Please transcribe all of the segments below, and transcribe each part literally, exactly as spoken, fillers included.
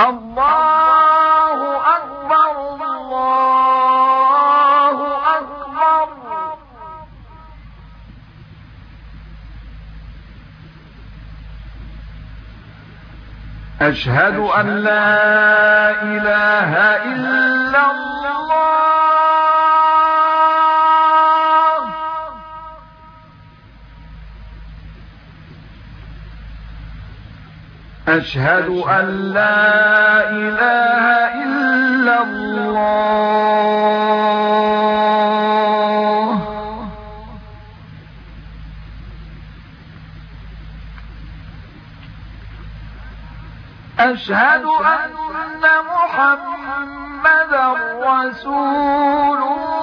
الله أكبر الله أكبر. أشهد أن لا إله إلا الله. أشهد أن لا إله إلا الله. أشهد أن محمدا رسول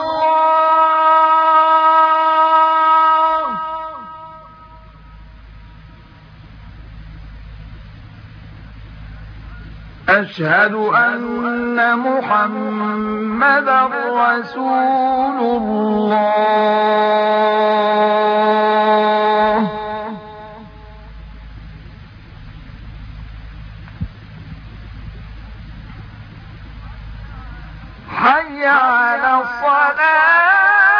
الله. أشهد أن محمدا رسول الله. حي على الصلاة.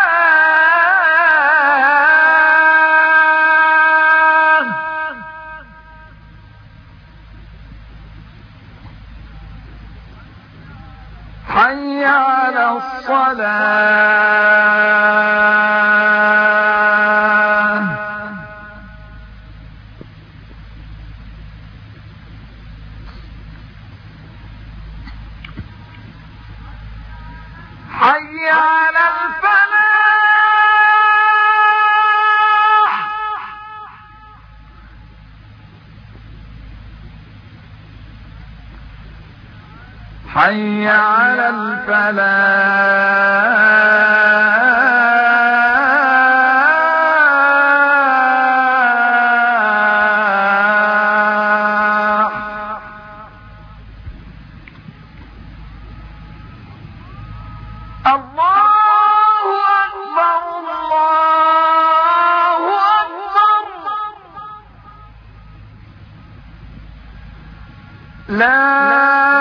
حي على الصلاة. حي على الفلاح. حي على الفلاح. الله أكبر الله أكبر. لا